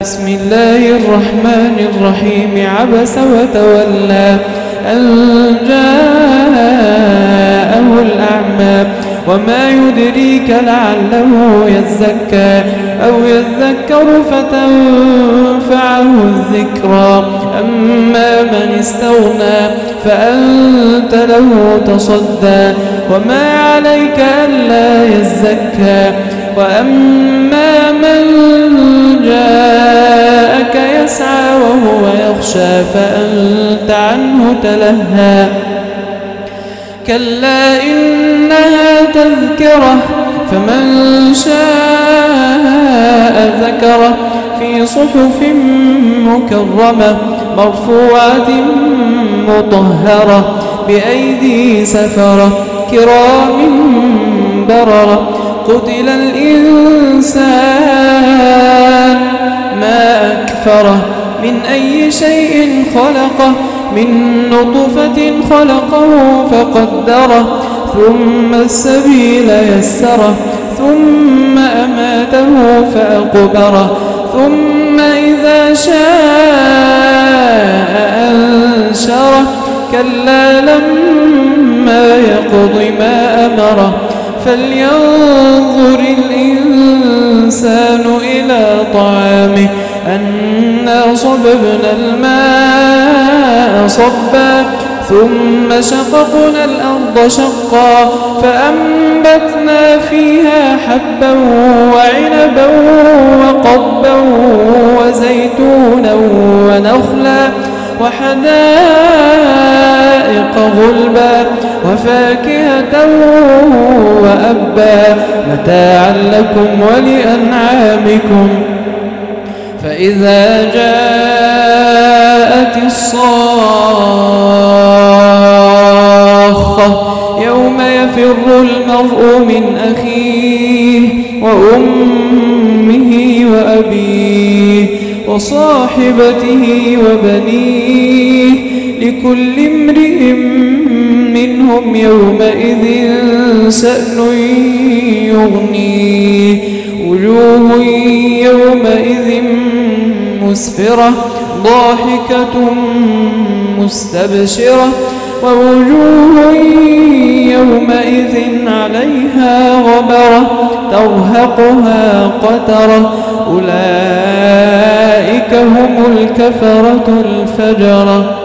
بسم الله الرحمن الرحيم عبس وتولى أن جاءه الأعمى وما يدريك لعله يزكى أو يذكر فتنفعه الذكرى أما من استغنى فأنت له تصدى وما عليك ألا يزكى وأما من جاءك يسعى وهو يخشى فأنت عنه تلهى كلا إنها تذكرة فمن شاء ذكره في صحف مكرمة مرفوعة مطهرة بأيدي سفرة كرام بررة قتل الإنسان ما أكفره من أي شيء خلقه من نطفة خلقه فقدره ثم السبيل يسره ثم أماته فأقبره ثم إذا شاء أنشره كلا لما يقض ما أمره فلينظر الإنسان إلى طعامه أنا صببنا الماء صبا ثم شققنا الأرض شقا فأنبتنا فيها حبا وعنبا وقضبا وزيتونا ونخلا وحدائق غلبا وفاكهة وأبا متاعا لكم ولأنعامكم فإذا جاءت الصاخة يوم يفر المرء من أخيه وأمه وأبيه وصاحبته وبنيه لكل امرئ منهم يومئذ شأن يغنيه وجوه يومئذ مسفرة ضاحكة مستبشرة ووجوه يومئذ عليها غبرة ترهقها قترة أولئك هم الكفرة الفجرة.